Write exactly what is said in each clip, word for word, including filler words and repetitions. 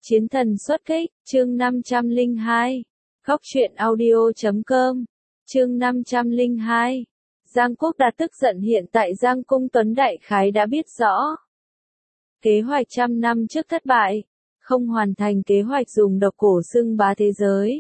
Chiến thần xuất kích, chương năm trăm lẻ hai. Góc truyện audio chấm com. Chương năm trăm lẻ hai. Giang Quốc Đạt tức giận hiện tại Giang Cung Tuấn đại khái đã biết rõ. Kế hoạch trăm năm trước thất bại, không hoàn thành kế hoạch dùng độc cổ xưng bá thế giới.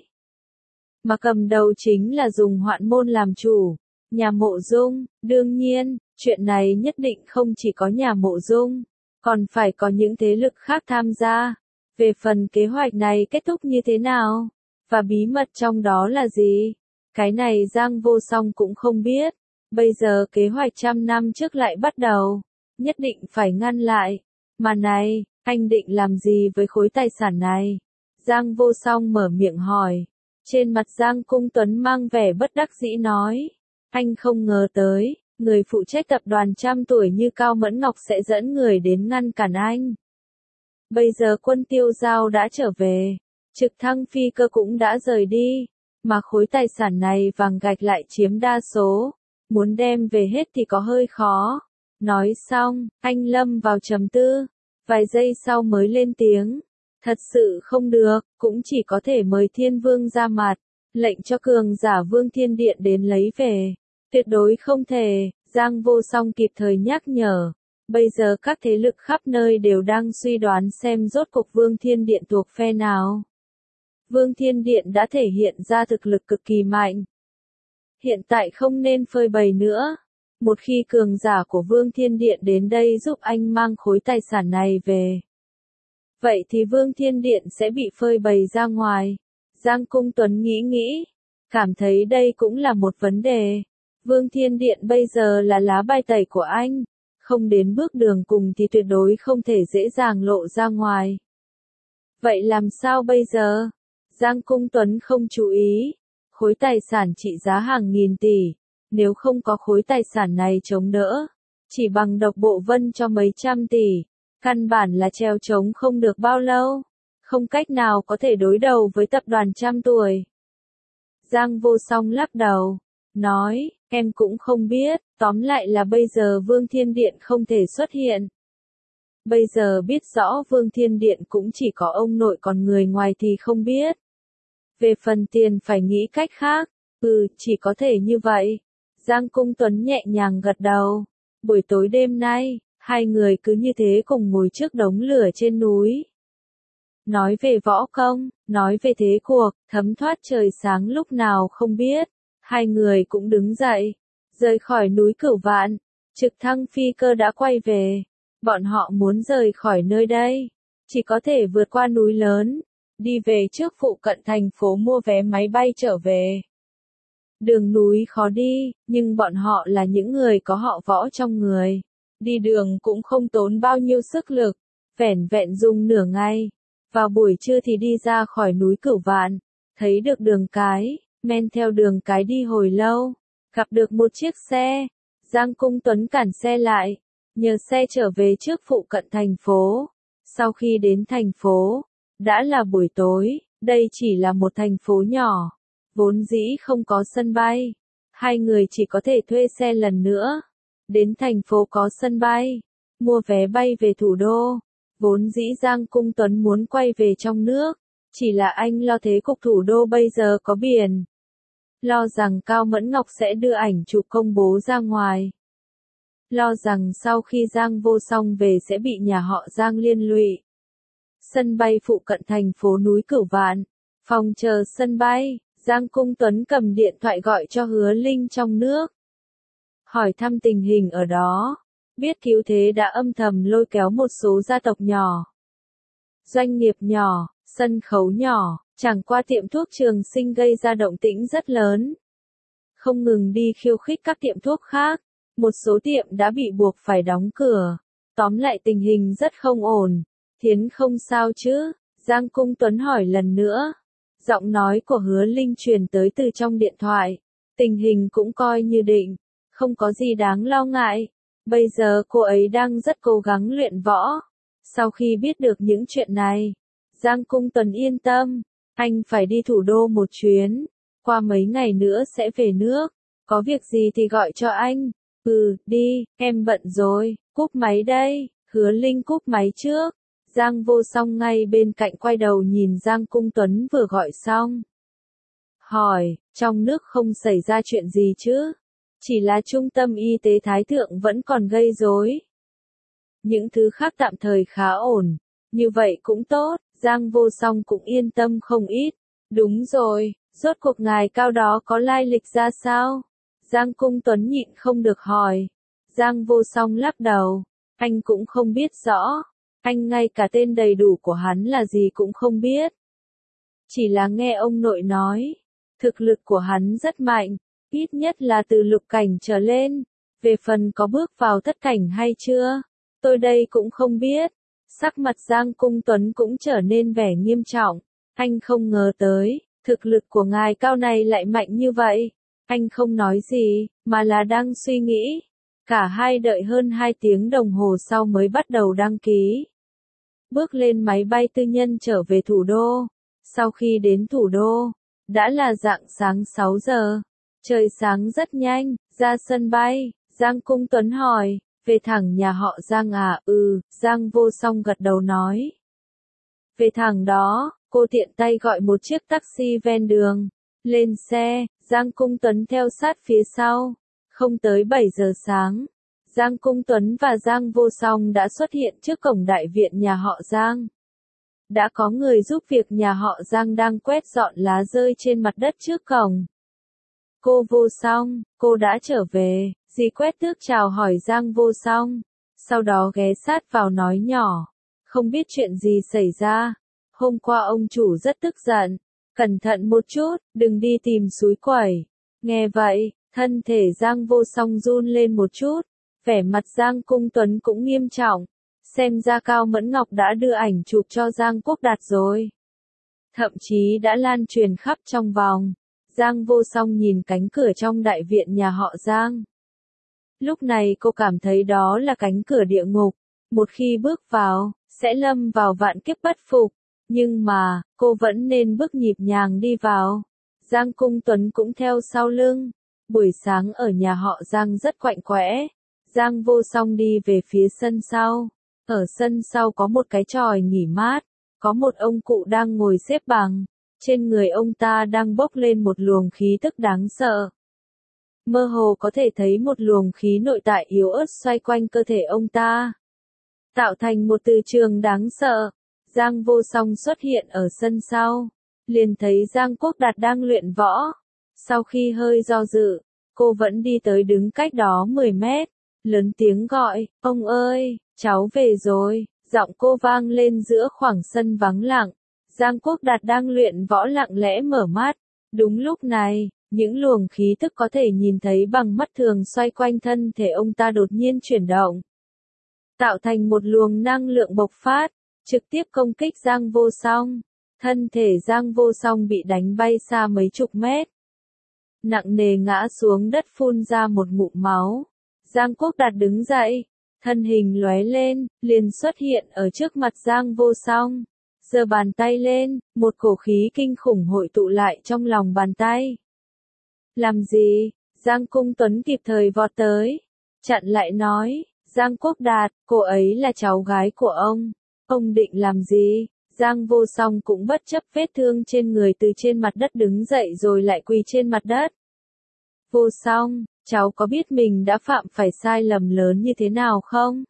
Mà cầm đầu chính là dùng Hoạn Môn làm chủ, nhà Mộ Dung, đương nhiên, chuyện này nhất định không chỉ có nhà Mộ Dung, còn phải có những thế lực khác tham gia. Về phần kế hoạch này kết thúc như thế nào, và bí mật trong đó là gì, cái này Giang Vô Song cũng không biết. Bây giờ kế hoạch trăm năm trước lại bắt đầu, nhất định phải ngăn lại. Mà này, anh định làm gì với khối tài sản này? Giang Vô Song mở miệng hỏi. Trên mặt Giang Cung Tuấn mang vẻ bất đắc dĩ nói. Anh không ngờ tới, người phụ trách tập đoàn trăm tuổi như Cao Mẫn Ngọc sẽ dẫn người đến ngăn cản anh. Bây giờ Quân Tiêu Giao đã trở về, trực thăng phi cơ cũng đã rời đi, mà khối tài sản này vàng gạch lại chiếm đa số, muốn đem về hết thì có hơi khó. Nói xong, anh lâm vào trầm tư, vài giây sau mới lên tiếng. Thật sự không được, cũng chỉ có thể mời Thiên Vương ra mặt, lệnh cho cường giả Vương Thiên Điện đến lấy về. Tuyệt đối không thể, Giang Vô Song kịp thời nhắc nhở. Bây giờ các thế lực khắp nơi đều đang suy đoán xem rốt cuộc Vương Thiên Điện thuộc phe nào. Vương Thiên Điện đã thể hiện ra thực lực cực kỳ mạnh. Hiện tại không nên phơi bày nữa. Một khi cường giả của Vương Thiên Điện đến đây giúp anh mang khối tài sản này về, vậy thì Vương Thiên Điện sẽ bị phơi bày ra ngoài. Giang Cung Tuấn nghĩ nghĩ, cảm thấy đây cũng là một vấn đề. Vương Thiên Điện bây giờ là lá bài tẩy của anh, không đến bước đường cùng thì tuyệt đối không thể dễ dàng lộ ra ngoài. Vậy làm sao bây giờ? Giang Cung Tuấn không chú ý. Khối tài sản trị giá hàng nghìn tỷ, nếu không có khối tài sản này chống đỡ, chỉ bằng độc bộ vân cho mấy trăm tỷ, căn bản là treo chống không được bao lâu, không cách nào có thể đối đầu với tập đoàn trăm tuổi. Giang Vô Song lắc đầu, nói, em cũng không biết, tóm lại là bây giờ Vương Thiên Điện không thể xuất hiện. Bây giờ biết rõ Vương Thiên Điện cũng chỉ có ông nội, còn người ngoài thì không biết. Về phần tiền phải nghĩ cách khác, ừ, chỉ có thể như vậy. Giang Cung Tuấn nhẹ nhàng gật đầu. Buổi tối đêm nay, hai người cứ như thế cùng ngồi trước đống lửa trên núi. Nói về võ công, nói về thế cuộc, thấm thoát trời sáng lúc nào không biết. Hai người cũng đứng dậy, rời khỏi núi Cửu Vạn. Trực thăng phi cơ đã quay về. Bọn họ muốn rời khỏi nơi đây, chỉ có thể vượt qua núi lớn, đi về trước phụ cận thành phố mua vé máy bay trở về. Đường núi khó đi, nhưng bọn họ là những người có họ võ trong người. Đi đường cũng không tốn bao nhiêu sức lực, vẻn vẹn dùng nửa ngày. Vào buổi trưa thì đi ra khỏi núi Cửu Vạn, thấy được đường cái, men theo đường cái đi hồi lâu, gặp được một chiếc xe. Giang Cung Tuấn cản xe lại, nhờ xe trở về trước phụ cận thành phố. Sau khi đến thành phố, đã là buổi tối, đây chỉ là một thành phố nhỏ, vốn dĩ không có sân bay. Hai người chỉ có thể thuê xe lần nữa. Đến thành phố có sân bay, mua vé bay về thủ đô. Vốn dĩ Giang Cung Tuấn muốn quay về trong nước, chỉ là anh lo thế cục thủ đô bây giờ có biển. Lo rằng Cao Mẫn Ngọc sẽ đưa ảnh chụp công bố ra ngoài. Lo rằng sau khi Giang Vô Song về sẽ bị nhà họ Giang liên lụy. Sân bay phụ cận thành phố núi Cửu Vạn, phòng chờ sân bay, Giang Cung Tuấn cầm điện thoại gọi cho Hứa Linh trong nước. Hỏi thăm tình hình ở đó, biết Cứu Thế đã âm thầm lôi kéo một số gia tộc nhỏ, doanh nghiệp nhỏ, sân khấu nhỏ, chẳng qua tiệm thuốc Trường Sinh gây ra động tĩnh rất lớn. Không ngừng đi khiêu khích các tiệm thuốc khác, một số tiệm đã bị buộc phải đóng cửa. Tóm lại tình hình rất không ổn. Thiến không sao chứ? Giang Cung Tuấn hỏi lần nữa. Giọng nói của Hứa Linh truyền tới từ trong điện thoại. Tình hình cũng coi như định, không có gì đáng lo ngại. Bây giờ cô ấy đang rất cố gắng luyện võ. Sau khi biết được những chuyện này, Giang Cung Tuấn yên tâm. Anh phải đi thủ đô một chuyến, qua mấy ngày nữa sẽ về nước. Có việc gì thì gọi cho anh. Ừ, đi, em bận rồi, cúp máy đây. Hứa Linh cúp máy trước. Giang Vô Song ngay bên cạnh quay đầu nhìn Giang Cung Tuấn vừa gọi xong. Hỏi, trong nước không xảy ra chuyện gì chứ? Chỉ là trung tâm y tế Thái Thượng vẫn còn gây rối. Những thứ khác tạm thời khá ổn. Như vậy cũng tốt, Giang Vô Song cũng yên tâm không ít. Đúng rồi, rốt cuộc ngài cao đó có lai lịch ra sao? Giang Cung Tuấn nhịn không được hỏi. Giang Vô Song lắc đầu. Anh cũng không biết rõ. Anh ngay cả tên đầy đủ của hắn là gì cũng không biết. Chỉ là nghe ông nội nói. Thực lực của hắn rất mạnh. Ít nhất là từ lục cảnh trở lên. Về phần có bước vào thất cảnh hay chưa? Tôi đây cũng không biết. Sắc mặt Giang Cung Tuấn cũng trở nên vẻ nghiêm trọng. Anh không ngờ tới, thực lực của ngài cao này lại mạnh như vậy. Anh không nói gì, mà là đang suy nghĩ. Cả hai đợi hơn hai tiếng đồng hồ sau mới bắt đầu đăng ký. Bước lên máy bay tư nhân trở về thủ đô. Sau khi đến thủ đô, đã là rạng sáng sáu giờ. Trời sáng rất nhanh, ra sân bay, Giang Cung Tuấn hỏi, về thẳng nhà họ Giang à? Ừ, Giang Vô Song gật đầu nói. Về thẳng đó, cô tiện tay gọi một chiếc taxi ven đường. Lên xe, Giang Cung Tuấn theo sát phía sau. Không tới bảy giờ sáng, Giang Cung Tuấn và Giang Vô Song đã xuất hiện trước cổng đại viện nhà họ Giang. Đã có người giúp việc nhà họ Giang đang quét dọn lá rơi trên mặt đất trước cổng. Cô Vô Song, cô đã trở về, dì quét tước chào hỏi Giang Vô Song. Sau đó ghé sát vào nói nhỏ. Không biết chuyện gì xảy ra. Hôm qua ông chủ rất tức giận. Cẩn thận một chút, đừng đi tìm suối quẩy. Nghe vậy, thân thể Giang Vô Song run lên một chút. Vẻ mặt Giang Cung Tuấn cũng nghiêm trọng. Xem ra Cao Mẫn Ngọc đã đưa ảnh chụp cho Giang Quốc Đạt rồi. Thậm chí đã lan truyền khắp trong vòng. Giang Vô Song nhìn cánh cửa trong đại viện nhà họ Giang. Lúc này cô cảm thấy đó là cánh cửa địa ngục. Một khi bước vào, sẽ lâm vào vạn kiếp bất phục. Nhưng mà, cô vẫn nên bước nhịp nhàng đi vào. Giang Cung Tuấn cũng theo sau lưng. Buổi sáng ở nhà họ Giang rất quạnh quẽ. Giang Vô Song đi về phía sân sau. Ở sân sau có một cái chòi nghỉ mát. Có một ông cụ đang ngồi xếp bằng. Trên người ông ta đang bốc lên một luồng khí tức đáng sợ. Mơ hồ có thể thấy một luồng khí nội tại yếu ớt xoay quanh cơ thể ông ta. Tạo thành một từ trường đáng sợ. Giang Vô Song xuất hiện ở sân sau. Liền thấy Giang Quốc Đạt đang luyện võ. Sau khi hơi do dự, cô vẫn đi tới đứng cách đó mười mét. Lớn tiếng gọi, ông ơi, cháu về rồi. Giọng cô vang lên giữa khoảng sân vắng lặng. Giang Quốc Đạt đang luyện võ lặng lẽ mở mắt. Đúng lúc này, những luồng khí tức có thể nhìn thấy bằng mắt thường xoay quanh thân thể ông ta đột nhiên chuyển động. Tạo thành một luồng năng lượng bộc phát, trực tiếp công kích Giang Vô Song. Thân thể Giang Vô Song bị đánh bay xa mấy chục mét. Nặng nề ngã xuống đất phun ra một ngụm máu. Giang Quốc Đạt đứng dậy, thân hình lóe lên, liền xuất hiện ở trước mặt Giang Vô Song. Giơ bàn tay lên, một cổ khí kinh khủng hội tụ lại trong lòng bàn tay. Làm gì? Giang Cung Tuấn kịp thời vọt tới. Chặn lại nói, Giang Quốc Đạt, cô ấy là cháu gái của ông. Ông định làm gì? Giang Vô Song cũng bất chấp vết thương trên người từ trên mặt đất đứng dậy rồi lại quỳ trên mặt đất. Vô Song, cháu có biết mình đã phạm phải sai lầm lớn như thế nào không?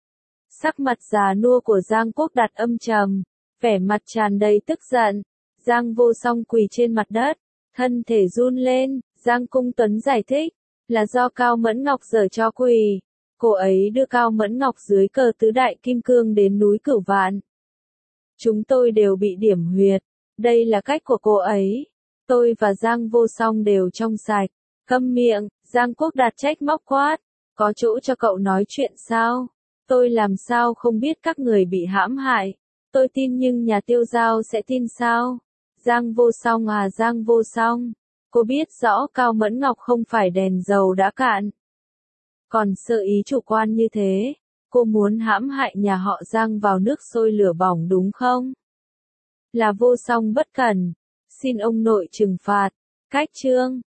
Sắc mặt già nua của Giang Quốc Đạt âm trầm, vẻ mặt tràn đầy tức giận. Giang Vô Song quỳ trên mặt đất, thân thể run lên. Giang Cung Tuấn giải thích, là do Cao Mẫn Ngọc giở cho quỳ. Cô ấy đưa Cao Mẫn Ngọc dưới cờ tứ đại kim cương đến núi Cửu Vạn. Chúng tôi đều bị điểm huyệt. Đây là cách của cô ấy. Tôi và Giang Vô Song đều trong sạch. Câm miệng, Giang Quốc Đạt trách móc quát. Có chỗ cho cậu nói chuyện sao? Tôi làm sao không biết các người bị hãm hại. Tôi tin nhưng nhà Tiêu Giao sẽ tin sao? Giang Vô Song à Giang Vô Song. Cô biết rõ Cao Mẫn Ngọc không phải đèn dầu đã cạn. Còn sơ ý chủ quan như thế. Cô muốn hãm hại nhà họ Giang vào nước sôi lửa bỏng đúng không? Là Vô Song bất cẩn. Xin ông nội trừng phạt. Cách chương.